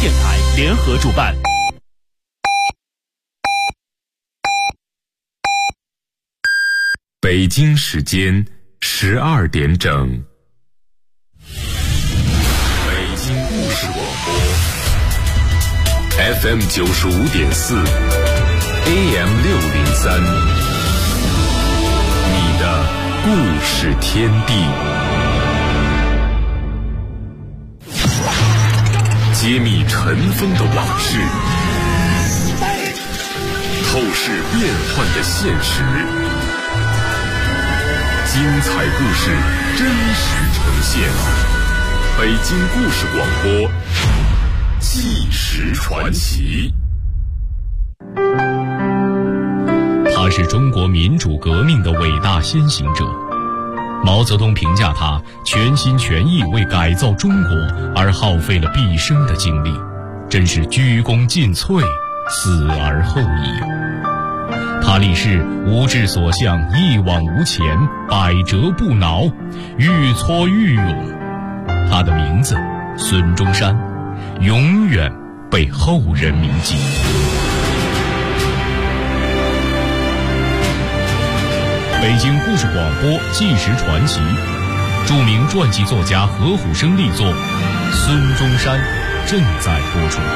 电台联合主办。 北京时间12点整，北京故事广播 FM 95.4 AM 603，你的故事天地。揭秘尘封的往事，透视变幻的现实，精彩故事真实呈现。北京故事广播，纪实传奇。 他是中国民主革命的伟大先行者。毛泽东评价他全心全意为改造中国而耗费了毕生的精力，真是鞠躬尽瘁，死而后已。他立誓吾志所向，一往无前，百折不挠，愈挫愈勇。他的名字孙中山，永远被后人铭记。北京故事广播纪实传奇，著名传记作家何虎生力作《孙中山》正在播出。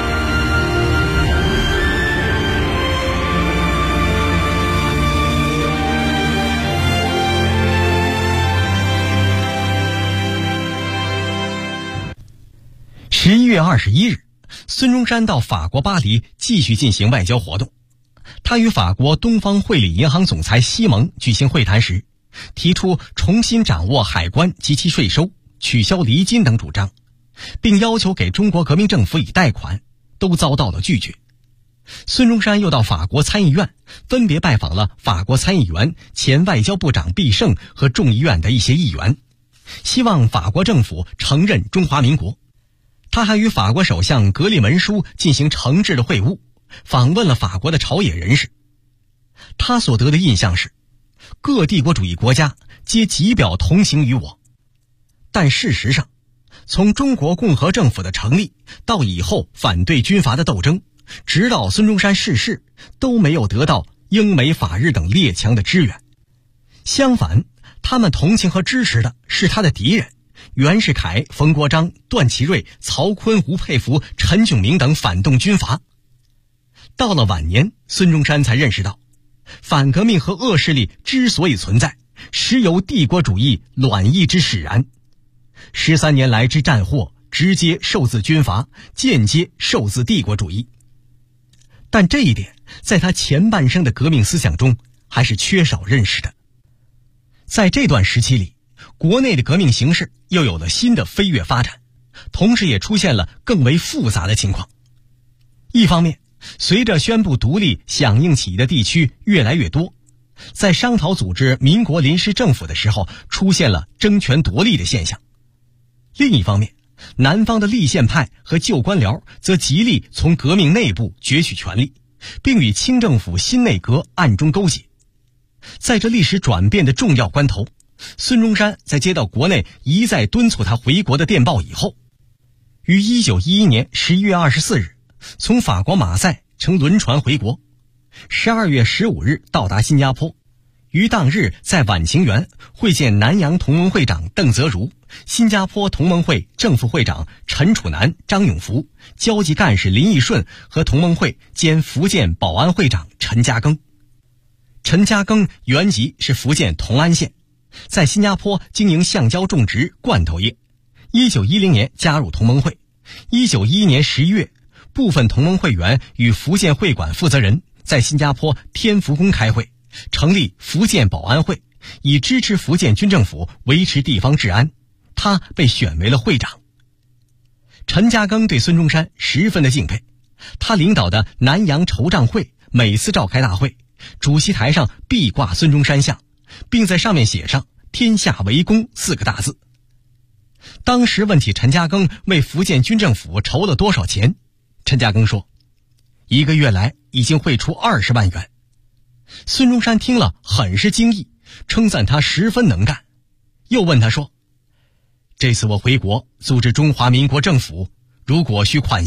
11月21日，孙中山到法国巴黎继续进行外交活动。他与法国东方汇理银行总裁西蒙举行会谈时，提出重新掌握海关及其税收，取消厘金等主张，并要求给中国革命政府以贷款，都遭到了拒绝。孙中山又到法国参议院，分别拜访了法国参议员、前外交部长毕晟和众议院的一些议员，希望法国政府承认中华民国。他还与法国首相格列门舒进行诚挚的会晤，访问了法国的朝野人士。他所得的印象是，各帝国主义国家皆极表同情于我。但事实上，从中国共和政府的成立到以后反对军阀的斗争，直到孙中山逝世，都没有得到英美法日等列强的支援。相反，他们同情和支持的是他的敌人，袁世凯、冯国璋、段祺瑞、曹锟、吴佩孚、陈炯明等反动军阀。到了晚年，孙中山才认识到，反革命和恶势力之所以存在，实由帝国主义卵意之使然。13年来之战祸，直接受自军阀，间接受自帝国主义。但这一点，在他前半生的革命思想中，还是缺少认识的。在这段时期里，国内的革命形势又有了新的飞跃发展，同时也出现了更为复杂的情况。一方面，随着宣布独立响应起义的地区越来越多，在商讨组织民国临时政府的时候，出现了争权夺利的现象。另一方面，南方的立宪派和旧官僚则极力从革命内部攫取权力，并与清政府新内阁暗中勾结。在这历史转变的重要关头，孙中山在接到国内一再敦促他回国的电报以后，于1911年11月24日从法国马赛乘轮船回国，12月15日到达新加坡，于当日在晚晴园会见南洋同盟会长邓泽如、新加坡同盟会正副会长陈楚南、张永福、交际干事林义顺和同盟会兼福建保安会长陈嘉庚。陈嘉庚原籍是福建同安县，在新加坡经营橡胶种植罐头业。1910年加入同盟会。1911年11月，部分同盟会员与福建会馆负责人在新加坡天福宫开会，成立福建保安会，以支持福建军政府维持地方治安。他被选为了会长。陈嘉庚对孙中山十分的敬佩，他领导的南洋筹账会每次召开大会，主席台上必挂孙中山像，并在上面写上天下为公4个大字。当时问起陈嘉庚为福建军政府筹了多少钱，陈嘉庚说，1个月来已经汇出20万元。孙中山听了很是惊异，称赞他十分能干，又问他说，这次我回国组织中华民国政府，如果需款项，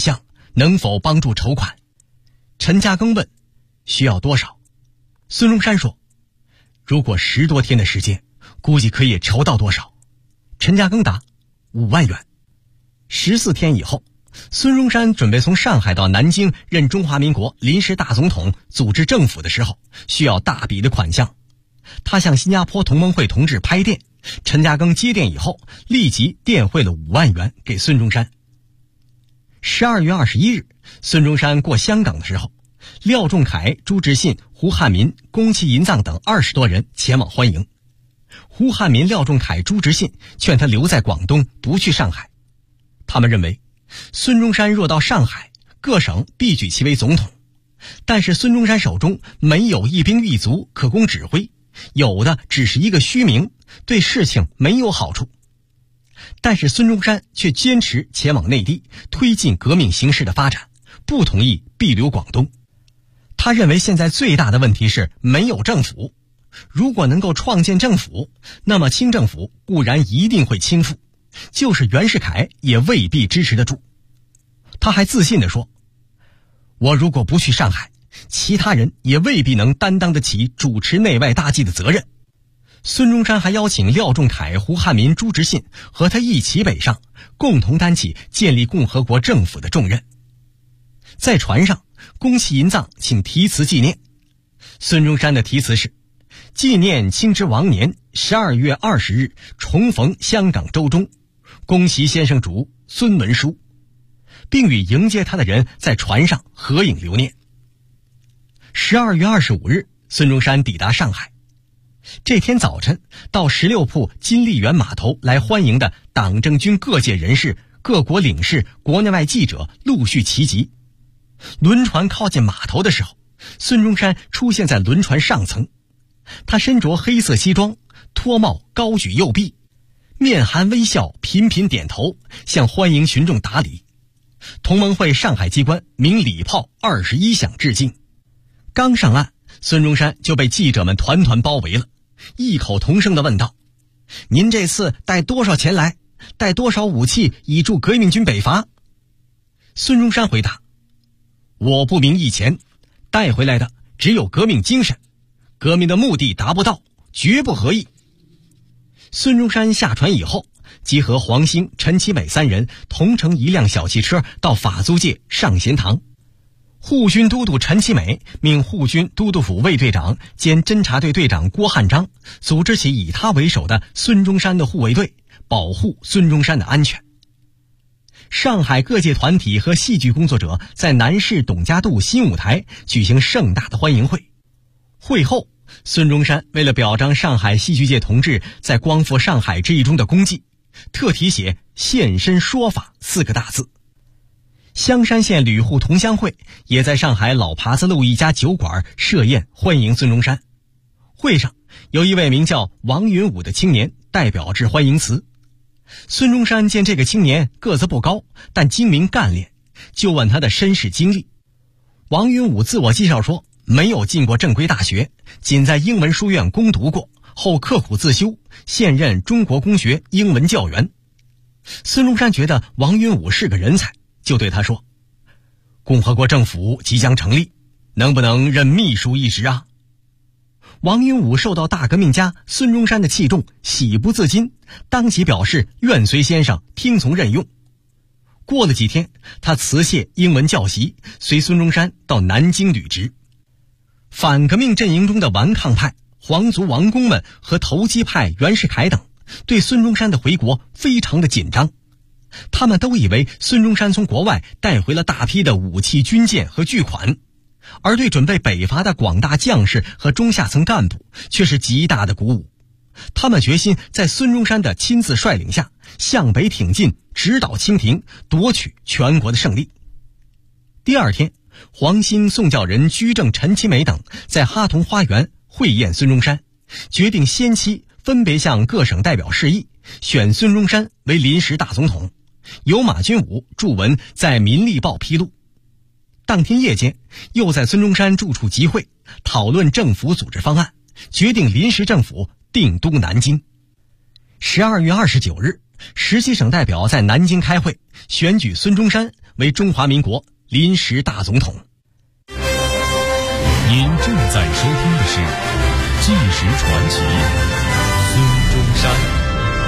能否帮助筹款？陈嘉庚问：需要多少？孙中山说：如果10多天的时间，估计可以筹到多少？陈嘉庚答：5万元。14天以后，孙中山准备从上海到南京任中华民国临时大总统，组织政府的时候，需要大笔的款项。他向新加坡同盟会同志拍电，陈嘉庚接电以后，立即电汇了5万元给孙中山。12月21日，孙中山过香港的时候，廖仲恺、朱执信、胡汉民、宫崎银藏等20多人前往欢迎。胡汉民、廖仲恺、朱执信劝他留在广东，不去上海。他们认为，孙中山若到上海，各省必举其为总统，但是孙中山手中没有一兵一卒可供指挥，有的只是一个虚名，对事情没有好处。但是孙中山却坚持前往内地，推进革命形势的发展，不同意避留广东。他认为现在最大的问题是没有政府，如果能够创建政府，那么清政府固然一定会倾覆，就是袁世凯也未必支持得住。他还自信地说，我如果不去上海，其他人也未必能担当得起主持内外大计的责任。孙中山还邀请廖仲恺、胡汉民、朱执信和他一起北上，共同担起建立共和国政府的重任。在船上，宫崎银藏请题词纪念。孙中山的题词是：纪念清之亡年12月20日重逢香港周中，宫崎先生主，孙文书，并与迎接他的人在船上合影留念。12月25日，孙中山抵达上海。这天早晨，到16铺金丽园码头来欢迎的党政军各界人士、各国领事、国内外记者陆续齐集。轮船靠近码头的时候，孙中山出现在轮船上层。他身着黑色西装，脱帽，高举右臂，面含微笑，频频点头，向欢迎群众打礼。同盟会上海机关鸣礼炮21响致敬。刚上岸，孙中山就被记者们团团包围了，异口同声地问道：您这次带多少钱来？带多少武器以助革命军北伐？孙中山回答：我不明义钱，带回来的只有革命精神，革命的目的达不到，绝不合意。孙中山下船以后，即和黄兴、陈其美3人同乘一辆小汽车到法租界上贤堂。护军都督陈其美命护军都督府卫队长兼侦察队队长郭汉章组织起以他为首的孙中山的护卫队，保护孙中山的安全。上海各界团体和戏剧工作者在南市董家渡新舞台举行盛大的欢迎会。会后，孙中山为了表彰上海戏剧界同志在光复上海之役中的功绩，特题写现身说法4个大字。香山县旅户同乡会也在上海老耙子路一家酒馆设宴欢迎孙中山。会上有一位名叫王云武的青年代表致欢迎词。孙中山见这个青年个子不高，但精明干练，就问他的身世经历。王云武自我介绍说，没有进过正规大学，仅在英文书院攻读过，后刻苦自修，现任中国公学英文教员。孙中山觉得王云武是个人才，就对他说，共和国政府即将成立，能不能任秘书一职啊？王云武受到大革命家孙中山的器重，喜不自禁，当即表示愿随先生听从任用。过了几天，他辞谢英文教习，随孙中山到南京履职。反革命阵营中的顽抗派、皇族王公们和投机派袁世凯等，对孙中山的回国非常的紧张。他们都以为孙中山从国外带回了大批的武器、军舰和巨款，而对准备北伐的广大将士和中下层干部却是极大的鼓舞。他们决心在孙中山的亲自率领下向北挺进，直捣清廷，夺取全国的胜利。第二天，黄兴、宋教仁、居正、陈其美等在哈同花园会宴孙中山，决定先期分别向各省代表示意，选孙中山为临时大总统，由马君武著文在《民力报》披露。当天夜间，又在孙中山住处集会，讨论政府组织方案，决定临时政府定都南京。12月29日，17省代表在南京开会，选举孙中山为中华民国临时大总统。 您正在收听的是《纪实传奇》，孙中山。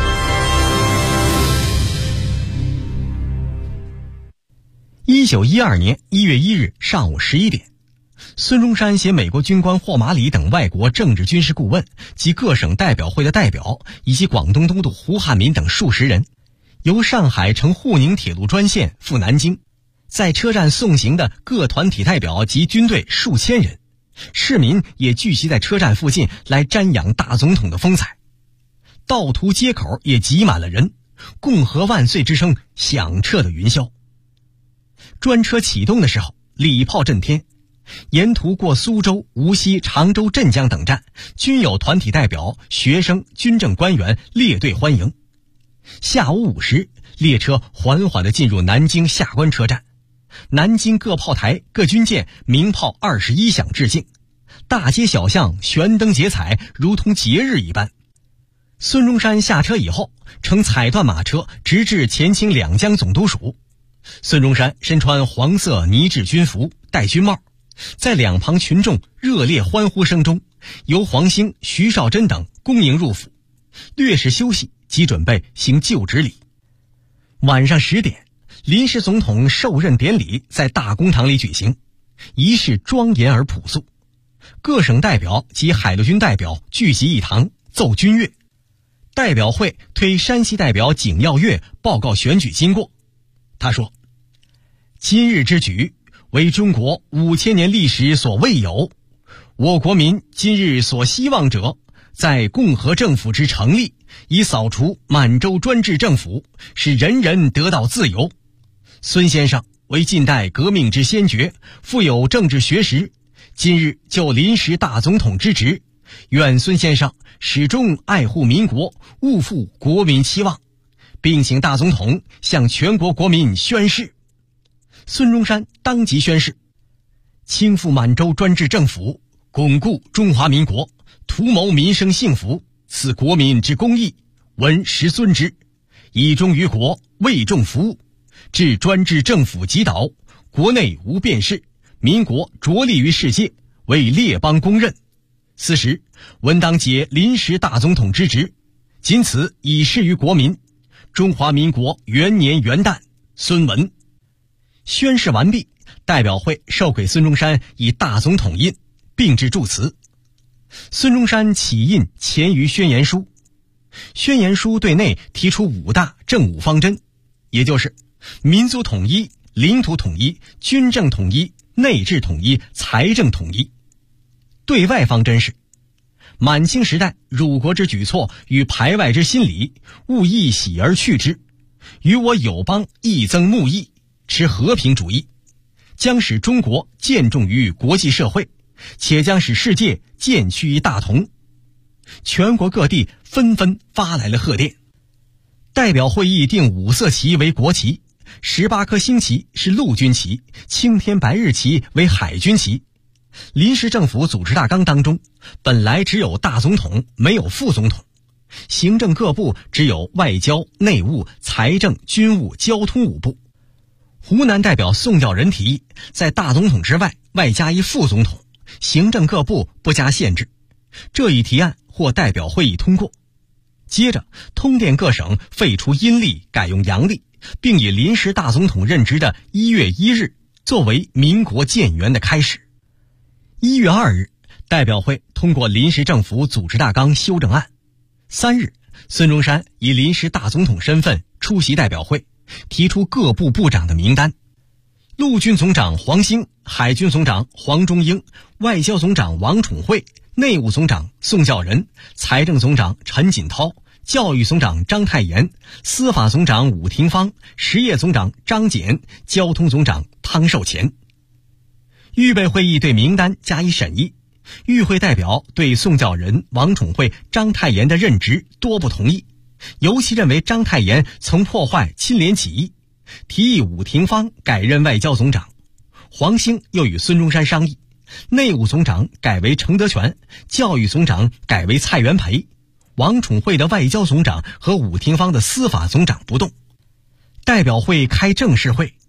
1912年1月1日上午11点，孙中山携美国军官霍马里等外国政治军事顾问及各省代表会的代表，以及广东东督胡汉民等数十人，由上海乘沪宁铁路专线赴南京。在车站送行的各团体代表及军队数千人，市民也聚集在车站附近来瞻仰大总统的风采。道途街口也挤满了人，共和万岁之声响彻的云霄。专车启动的时候，礼炮震天，沿途过苏州、无锡、常州、镇江等站，均有团体代表、学生、军政官员列队欢迎。下午5时，列车缓缓地进入南京下关车站。南京各炮台、各军舰鸣炮21响致敬，大街小巷悬灯结彩，如同节日一般。孙中山下车以后，乘彩缎马车直至前清两江总督署。孙中山身穿黄色呢制军服，戴军帽，在两旁群众热烈欢呼声中，由黄兴、徐绍贞等恭迎入府，略事休息即准备行就职礼。晚上10点，临时总统授任典礼在大公堂里举行，仪式庄严而朴素。各省代表及海陆军代表聚集一堂，奏军乐。代表会推山西代表景耀月报告选举经过。他说：今日之举，为中国5000年历史所未有。我国民今日所希望者，在共和政府之成立，以扫除满洲专制政府，使人人得到自由。孙先生为近代革命之先觉，富有政治学识，今日就临时大总统之职，愿孙先生始终爱护民国，勿负国民期望，并请大总统向全国国民宣誓。孙中山当即宣誓：倾覆满洲专制政府，巩固中华民国，图谋民生幸福，此国民之公义，闻实尊之，以忠于国，为众服务，至专制政府击倒，国内无变事，民国着力于世界，为列邦公认。此时文当解临时大总统之职，仅此以示于国民。中华民国元年元旦，孙文。宣誓完毕，代表会授给孙中山以大总统印，并致祝词。孙中山起印前于宣言书。宣言书对内提出5大政务方针，也就是民族统一、领土统一、军政统一、内治统一、财政统一。对外方针是：满清时代辱国之举措与排外之心理，勿一洗而去之，与我友邦益增睦义，持和平主义，将使中国见重于国际社会，且将使世界渐趋于大同。全国各地纷纷发来了贺电。代表会议定5色旗为国旗，18颗星旗是陆军旗，青天白日旗为海军旗。临时政府组织大纲当中，本来只有大总统，没有副总统。行政各部只有外交、内务、财政、军务、交通5部。湖南代表宋教仁提议，在大总统之外，外加一副总统，行政各部不加限制。这一提案获代表会议通过。接着，通电各省废除阴历，改用阳历，并以临时大总统任职的1月1日作为民国建元的开始。1月2日，代表会通过临时政府组织大纲修正案。3日，孙中山以临时大总统身份出席代表会，提出各部部长的名单。陆军总长黄兴，海军总长黄忠英，外交总长王宠惠，内务总长宋教仁，财政总长陈锦涛，教育总长章太炎，司法总长伍廷芳，实业总长张謇，交通总长汤寿乾。预备会议对名单加以审议，与会代表对宋教仁、王宠惠、章太炎的任职多不同意，尤其认为章太炎曾破坏清廉起义，提议伍廷芳改任外交总长。黄兴又与孙中山商议，内务总长改为程德全，教育总长改为蔡元培，王宠惠的外交总长和伍廷芳的司法总长不动。代表会开正式会，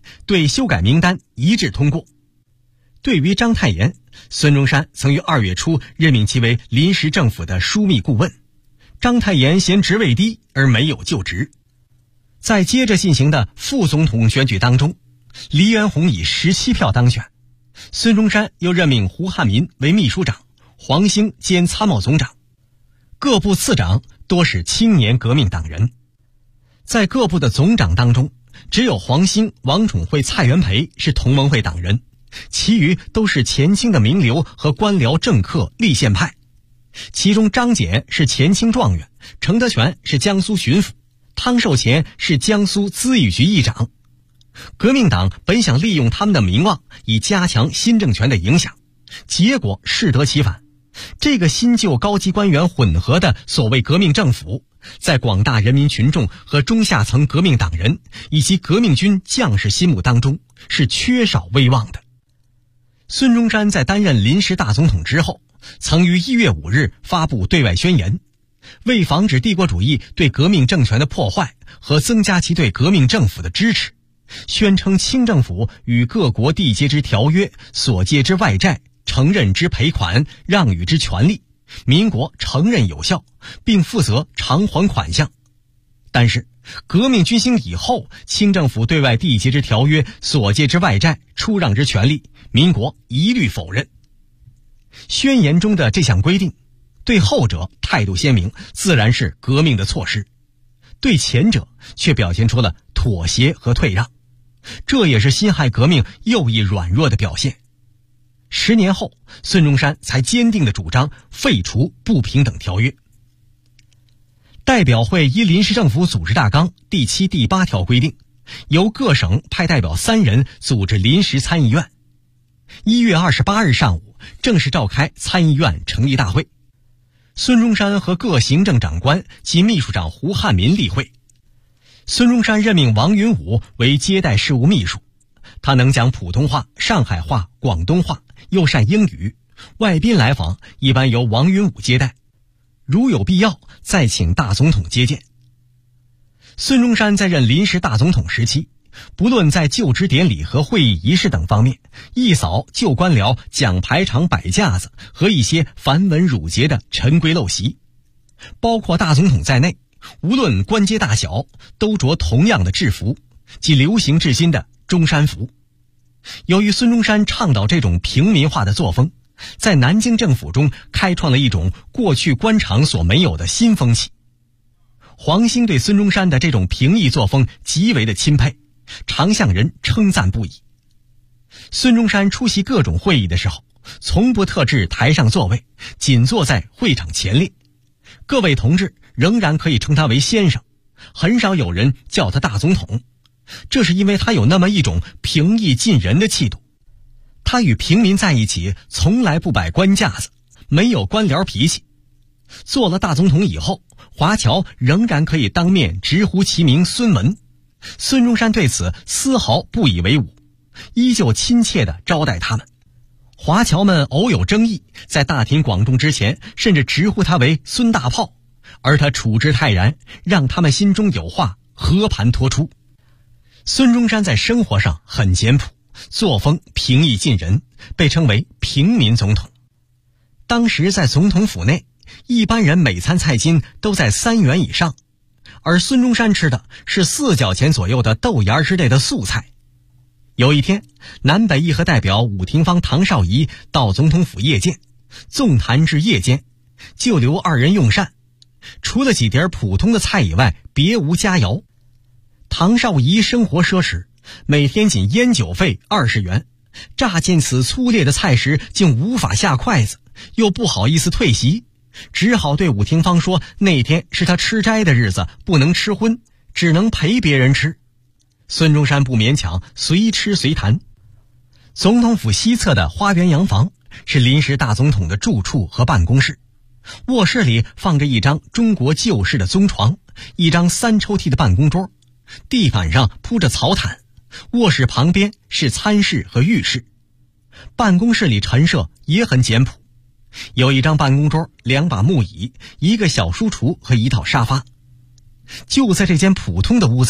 对修改名单一致通过。对于章太炎，孙中山曾于2月初任命其为临时政府的枢密顾问。章太炎嫌职位低而没有就职。在接着进行的副总统选举当中，黎元洪以17票当选。孙中山又任命胡汉民为秘书长，黄兴兼参谋总长。各部次长多是青年革命党人。在各部的总长当中，只有黄兴、王宠惠、蔡元培是同盟会党人，其余都是前清的名流和官僚政客立宪派。其中张謇是前清状元，程德全是江苏巡抚，汤寿乾是江苏咨议局议长。革命党本想利用他们的名望以加强新政权的影响，结果适得其反。这个新旧高级官员混合的所谓革命政府，在广大人民群众和中下层革命党人以及革命军将士心目当中是缺少威望的。孙中山在担任临时大总统之后，曾于1月5日发布对外宣言，为防止帝国主义对革命政权的破坏和增加其对革命政府的支持，宣称清政府与各国缔结之条约所借之外债、承认之赔款、让与之权利，民国承认有效，并负责偿还款项。但是革命军兴以后，清政府对外缔结之条约所借之外债、出让之权利，民国一律否认。宣言中的这项规定，对后者态度鲜明，自然是革命的措施；对前者却表现出了妥协和退让，这也是辛亥革命右翼软弱的表现。10年后，孙中山才坚定地主张废除不平等条约。代表会依临时政府组织大纲第7、第8条规定，由各省派代表3人组织临时参议院。1月28日上午正式召开参议院成立大会，孙中山和各行政长官及秘书长胡汉民例会。孙中山任命王云武为接待事务秘书，他能讲普通话、上海话、广东话，又善英语，外宾来访一般由王云武接待，如有必要再请大总统接见。孙中山在任临时大总统时期，不论在就职典礼和会议仪式等方面，一扫旧官僚讲排场摆架子和一些繁文缛节的陈规陋习。包括大总统在内，无论官阶大小，都着同样的制服，即流行至今的中山服。由于孙中山倡导这种平民化的作风，在南京政府中开创了一种过去官场所没有的新风气。黄兴对孙中山的这种平易作风极为的钦佩，常向人称赞不已。孙中山出席各种会议的时候，从不特制台上座位，仅坐在会场前列。各位同志仍然可以称他为先生，很少有人叫他大总统。这是因为他有那么一种平易近人的气度。他与平民在一起，从来不摆官架子，没有官僚脾气。做了大总统以后，华侨仍然可以当面直呼其名孙文。孙中山对此丝毫不以为忤，依旧亲切地招待他们。华侨们偶有争议，在大庭广众之前甚至直呼他为孙大炮，而他处之泰然，让他们心中有话和盘托出。孙中山在生活上很简朴，作风平易近人，被称为平民总统。当时在总统府内，一般人每餐菜金都在3元以上，而孙中山吃的是4角钱左右的豆芽之类的素菜。有一天，南北议和代表伍廷芳、唐绍仪到总统府谒见，纵谈至夜间，就留2人用膳，除了几碟普通的菜以外，别无佳肴。唐绍仪生活奢侈，每天仅烟酒费20元，乍见此粗劣的菜食，竟无法下筷子，又不好意思退席，只好对伍廷芳说，那天是他吃斋的日子，不能吃荤，只能陪别人吃。孙中山不勉强，随吃随谈。总统府西侧的花园洋房是临时大总统的住处和办公室，卧室里放着一张中国旧式的棕床，一张3抽屉的办公桌，地板上铺着草毯，卧室旁边是餐室和浴室。办公室里陈设也很简朴，有一张办公桌、2把木椅、一个小书橱和一套沙发。就在这间普通的屋子里，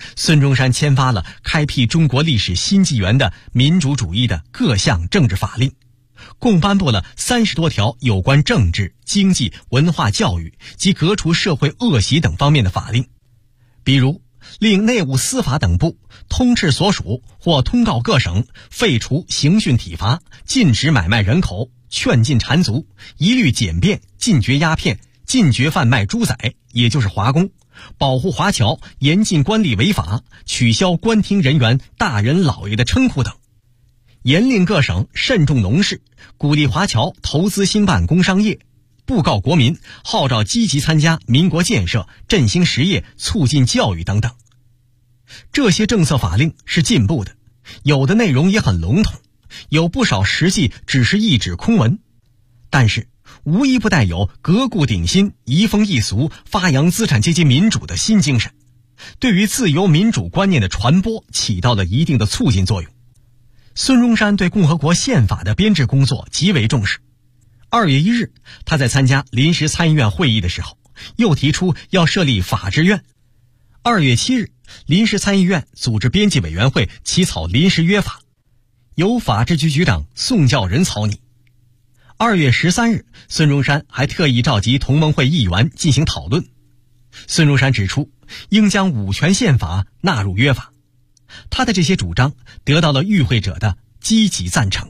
孙中山签发了开辟中国历史新纪元的民主主义的各项政治法令，共颁布了30多条有关政治、经济、文化教育及革除社会恶习等方面的法令。比如令内务司法等部通斥所属或通告各省废除刑讯体罚，禁止买卖人口，劝禁缠足，一律简便，禁绝鸦片，禁绝贩卖猪仔，也就是华工，保护华侨，严禁官吏违法，取消官厅人员大人老爷的称呼等。严令各省慎重农事，鼓励华侨投资兴办工商业，布告国民号召积极参加民国建设，振兴实业，促进教育等等。这些政策法令是进步的，有的内容也很笼统，有不少实际只是一纸空文，但是无一不带有革故鼎新、移风易俗、发扬资产阶级民主的新精神，对于自由民主观念的传播起到了一定的促进作用。孙中山对共和国宪法的编制工作极为重视。2月1日，他在参加临时参议院会议的时候，又提出要设立法制院。2月7日，临时参议院组织编辑委员会起草临时约法，由法制局局长宋教仁草拟。2月13日，孙中山还特意召集同盟会议员进行讨论。孙中山指出，应将五权宪法纳入约法。他的这些主张得到了与会者的积极赞成。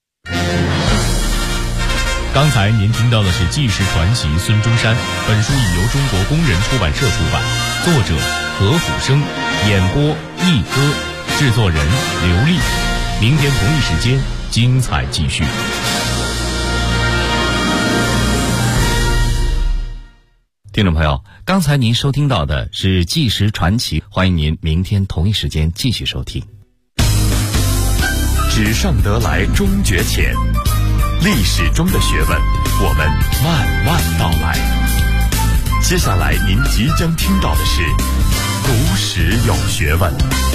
刚才您听到的是纪实传奇孙中山，本书已由中国工人出版社出版，作者何虎生，演播一哥，制作人刘丽。明天同一时间精彩继续。 听众朋友，刚才您收听到的是纪实传奇，欢迎您明天同一时间继续收听。 纸上得来终觉浅，历史中的学问，我们慢慢道来。接下来您即将听到的是读史有学问。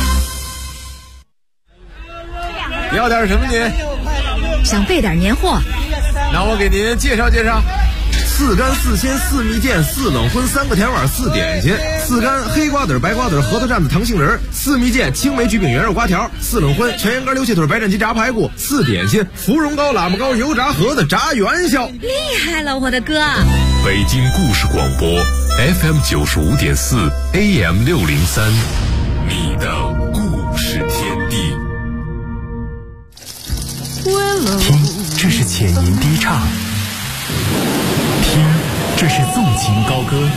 要点什么您？ 想备点年货。 那我给您介绍介绍。4干4鲜4蜜饯4冷荤3个甜碗4点心，4干黑瓜子白瓜子核桃蘸子糖杏仁，4蜜饯青梅焗饼圆肉瓜条，4冷荤全羊肝溜蟹腿白斩鸡炸排骨，4点心芙蓉糕喇嘛糕油炸盒子炸元宵。 厉害了，我的哥！ 北京故事广播 FM 95.4 AM 603，你的故事天地。 听，这是浅吟低唱；听，这是纵情高歌；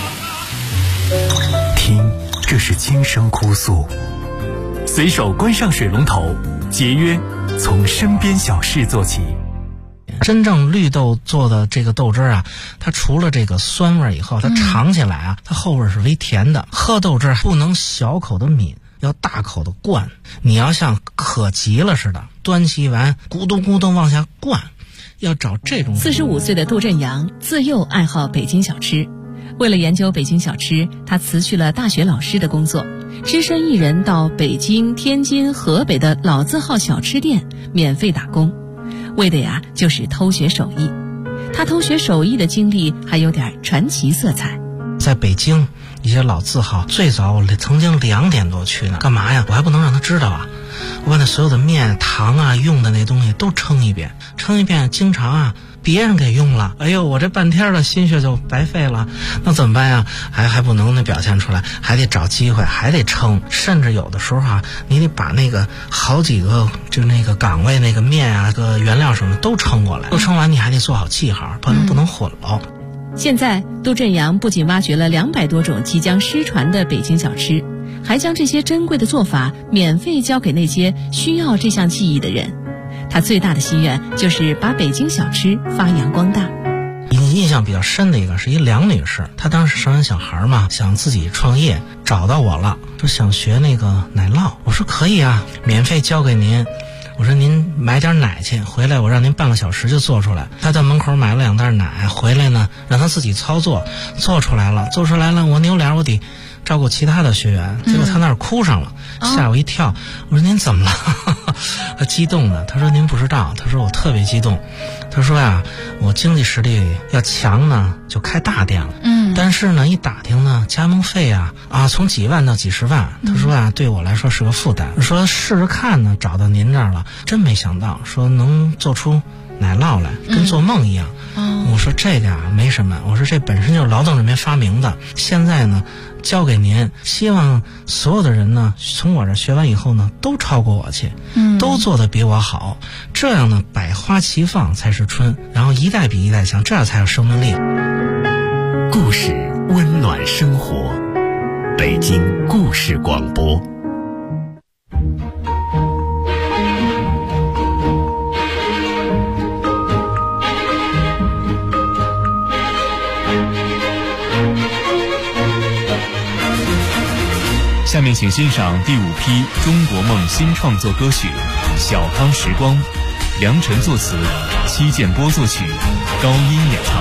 听，这是轻声哭诉。随手关上水龙头，节约从身边小事做起。 真正绿豆做的这个豆汁啊，它除了这个酸味以后，它尝起来啊，它后味是微甜的。喝豆汁不能小口的抿，要大口的灌。你要像渴急了似的，端起碗咕咚咕咚往下灌，要找这种。 45岁的杜振阳自幼爱好北京小吃，为了研究北京小吃，他辞去了大学老师的工作，只身一人到北京、天津、河北的老字号小吃店免费打工，为的呀就是偷学手艺。他偷学手艺的经历还有点传奇色彩。 在北京一些老字号，最早我曾经2点多去呢，干嘛呀？我还不能让他知道啊！我把那所有的面、糖啊、用的那东西都称一遍，经常啊别人给用了，哎呦，我这半天的心血就白费了，那怎么办呀？还不能那表现出来，还得找机会，还得称，甚至有的时候啊，你得把那个好几个就那个岗位那个面啊、个原料什么都称过来，都称完你还得做好记号，不能混喽。 现在杜振阳不仅挖掘了200多种即将失传的北京小吃，还将这些珍贵的做法免费交给那些需要这项技艺的人。他最大的心愿就是把北京小吃发扬光大。 印象比较深的一个是一梁女士，她当时生完小孩嘛，想自己创业，找到我了，说想学那个奶酪。我说可以啊，免费交给您。我说您买点奶去，回来我让您半个小时就做出来。他在门口买了2袋奶，回来呢让他自己操作，做出来了，我扭脸我得照顾其他的学员，结果他那儿哭上了，吓我一跳。我说您怎么了？ 激动的。他说您不知道，他说我特别激动。他说呀，我经济实力要强呢，就开大店了。但是呢，一打听呢，加盟费啊从几万到几十万。他说啊，对我来说是个负担。说试试看呢，找到您这儿了，真没想到说能做出奶酪来，跟做梦一样。我说这个没什么，我说这本身就是劳动人民发明的，现在呢交给您，希望所有的人呢从我这学完以后呢都超过我去，都做得比我好，这样呢百花齐放才是春，然后一代比一代强，这样才有生命力。 故事温暖生活，北京故事广播。 下面请欣赏第5批中国梦新创作歌曲《小康时光》，梁晨作词，戚建波作曲，高音演唱。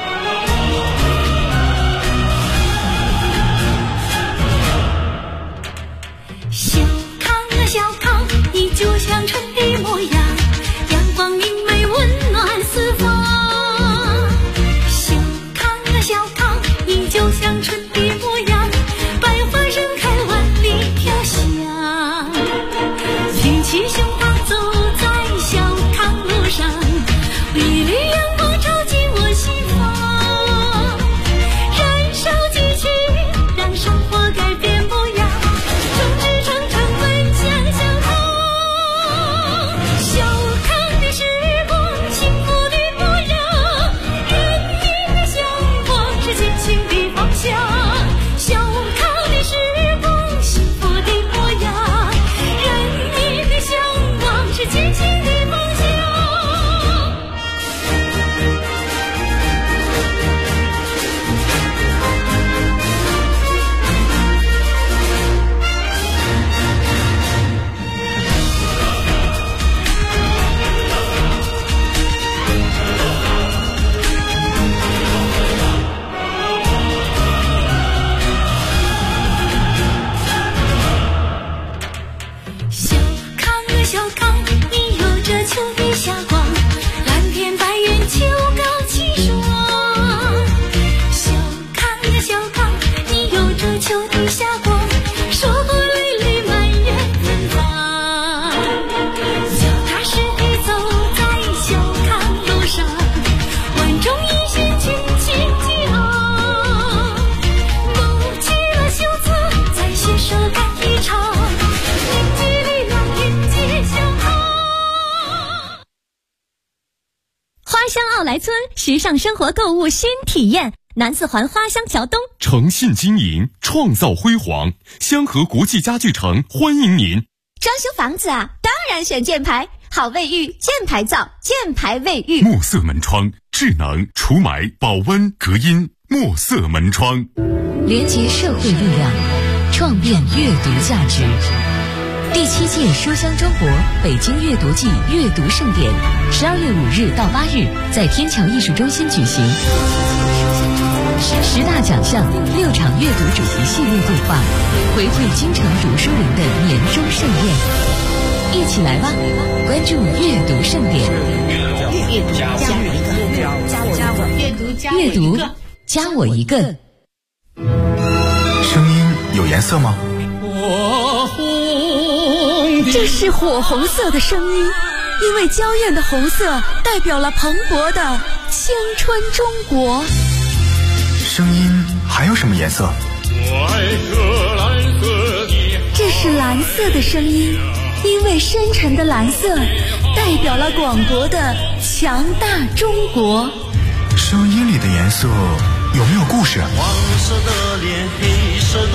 小康啊小康，你就像春的模样，阳光明媚温暖四方。小康啊小康，你就像春的模样，百花盛开万里飘香。举起胸膛走在小康路上，一缕阳光照进我心房，燃烧激情，让生活改变模样，众志成城奔向小康。小康的时光，幸福的模样，人民的向往是前行的方向。小康的时光，幸福的模样，人民的向往是前行的方向。小康啊小康，你有着秋的霞光，蓝天白云秋高气爽。小康啊小康，你有着秋的霞光，收获累累满园芬芳。脚踏实地走在小康路上，万众一心群情激昂，鼓起了袖子再携手干一场，凝聚力量迎接小康。 花乡奥莱村时尚生活购物新体验，南四环花乡桥东。 诚信经营，创造辉煌，香河国际家具城欢迎您。 装修房子啊，当然选箭牌，好卫浴，箭牌造，箭牌卫浴。 墨色门窗，智能除霾、保温、隔音，墨色门窗。 连结社会力量，创变阅读价值。第7届书香中国北京阅读季阅读盛典，12月5日到8日在天桥艺术中心举行。10大奖项，6场阅读主题系列对话，回馈京城读书人的年终盛宴。一起来吧，关注阅读盛典。阅读加我一个。 声音有颜色吗？ 这是火红色的声音，因为娇艳的红色代表了蓬勃的青春中国。 声音还有什么颜色？ 这是蓝色的声音，因为深沉的蓝色代表了广博的强大中国。 声音里的颜色有没有故事？黄色的脸，黑色的